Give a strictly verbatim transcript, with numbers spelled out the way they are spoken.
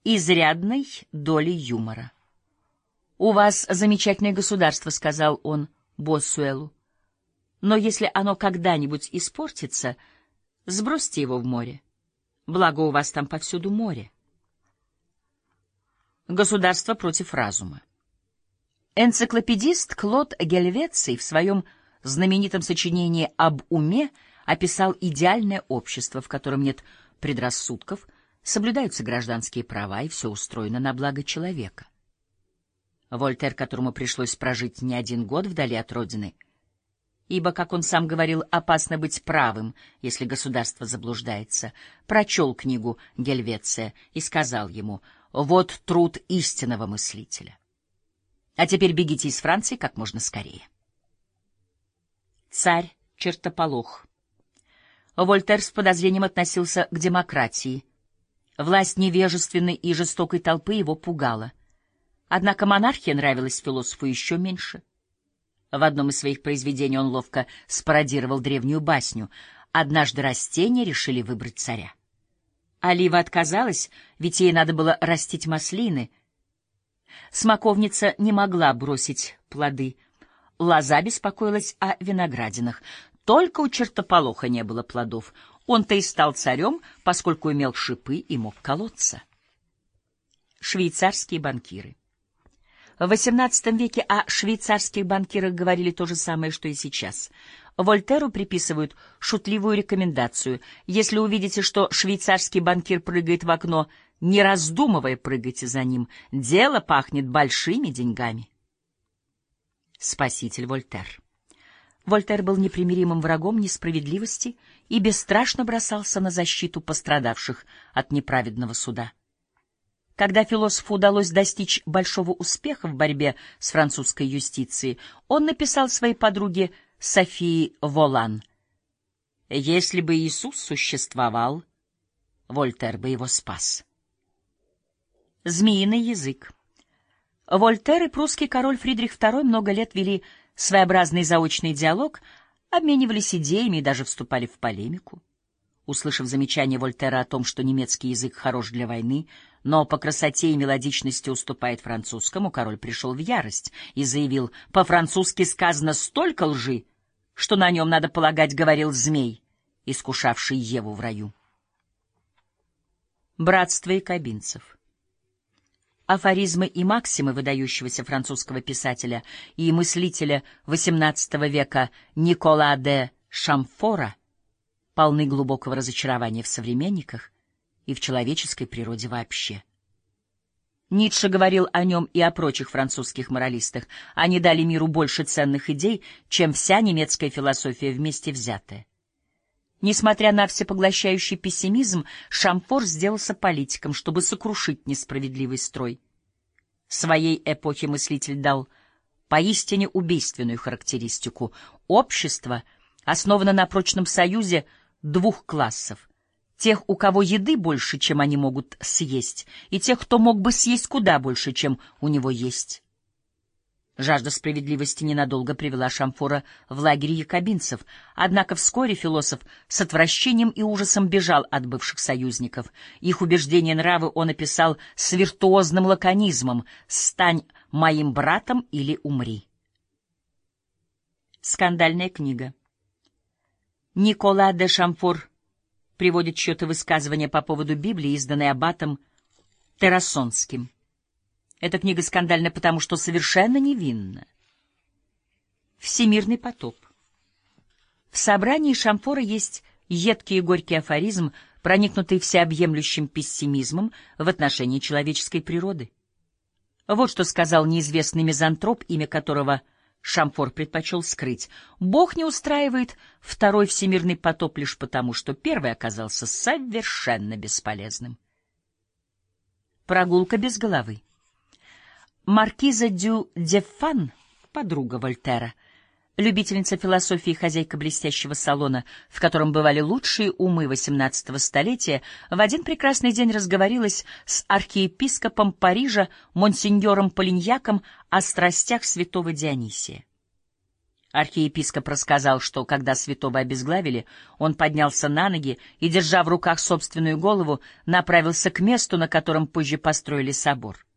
изрядной долей юмора. «У вас замечательное государство», — сказал он Боссуэлу. «Но если оно когда-нибудь испортится, сбросьте его в море. Благо у вас там повсюду море». Государство против разума. Энциклопедист Клод Гельвеций в своем знаменитом сочинении «Об уме» описал идеальное общество, в котором нет предрассудков, соблюдаются гражданские права и все устроено на благо человека. Вольтер, которому пришлось прожить не один год вдали от родины, ибо, как он сам говорил, опасно быть правым, если государство заблуждается, прочел книгу Гельвеция и сказал ему: «Вот труд истинного мыслителя. А теперь бегите из Франции как можно скорее». Царь чертополох. Вольтер с подозрением относился к демократии. Власть невежественной и жестокой толпы его пугала. Однако монархия нравилась философу еще меньше. В одном из своих произведений он ловко спародировал древнюю басню. Однажды растения решили выбрать царя. Олива отказалась, ведь ей надо было растить маслины. Смоковница не могла бросить плоды. Лоза беспокоилась о виноградинах. Только у чертополоха не было плодов. Он-то и стал царем, поскольку имел шипы и мог колоться. Швейцарские банкиры. В восемнадцатом веке о швейцарских банкирах говорили то же самое, что и сейчас. Вольтеру приписывают шутливую рекомендацию: если увидите, что швейцарский банкир прыгает в окно, не раздумывая, прыгайте за ним. Дело пахнет большими деньгами. Спаситель Вольтер. Вольтер был непримиримым врагом несправедливости и бесстрашно бросался на защиту пострадавших от неправедного суда. Когда философу удалось достичь большого успеха в борьбе с французской юстицией, он написал своей подруге Софии Волан: «Если бы Иисус существовал, Вольтер бы его спас». Змеиный язык. Вольтер и прусский король Фридрих второй много лет вели своеобразный заочный диалог, обменивались идеями и даже вступали в полемику. Услышав замечание Вольтера о том, что немецкий язык хорош для войны, но по красоте и мелодичности уступает французскому, король пришел в ярость и заявил: «По-французски сказано столько лжи, что на нем, надо полагать, говорил змей, искушавший Еву в раю». Братство якобинцев. Афоризмы и максимы выдающегося французского писателя и мыслителя восемнадцатого века Никола де Шамфора полны глубокого разочарования в современниках и в человеческой природе вообще. Ницше говорил о нем и о прочих французских моралистах: они дали миру больше ценных идей, чем вся немецкая философия вместе взятая. Несмотря на всепоглощающий пессимизм, Шамфор сделался политиком, чтобы сокрушить несправедливый строй. Своей эпохе мыслитель дал поистине убийственную характеристику: общество основано на прочном союзе двух классов: тех, у кого еды больше, чем они могут съесть, и тех, кто мог бы съесть куда больше, чем у него есть. Жажда справедливости ненадолго привела Шамфора в лагерь якобинцев, однако вскоре философ с отвращением и ужасом бежал от бывших союзников. Их убеждения и нравы он описал с виртуозным лаконизмом: «Стань моим братом или умри». Скандальная книга. Никола де Шамфор приводит чье-то высказывание по поводу Библии, изданной аббатом Террасонским. Эта книга скандальна потому, что совершенно невинна. Всемирный потоп. В собрании Шамфора есть едкий и горький афоризм, проникнутый всеобъемлющим пессимизмом в отношении человеческой природы. Вот что сказал неизвестный мизантроп, имя которого Шамфор предпочел скрыть: «Бог не устраивает второй всемирный потоп лишь потому, что первый оказался совершенно бесполезным». Прогулка без головы. Маркиза дю Деффан, подруга Вольтера, любительница философии и хозяйка блестящего салона, в котором бывали лучшие умы восемнадцатого столетия, в один прекрасный день разговорилась с архиепископом Парижа монсеньором Полиньяком о страстях святого Дионисия. Архиепископ рассказал, что, когда святого обезглавили, он поднялся на ноги и, держа в руках собственную голову, направился к месту, на котором позже построили собор.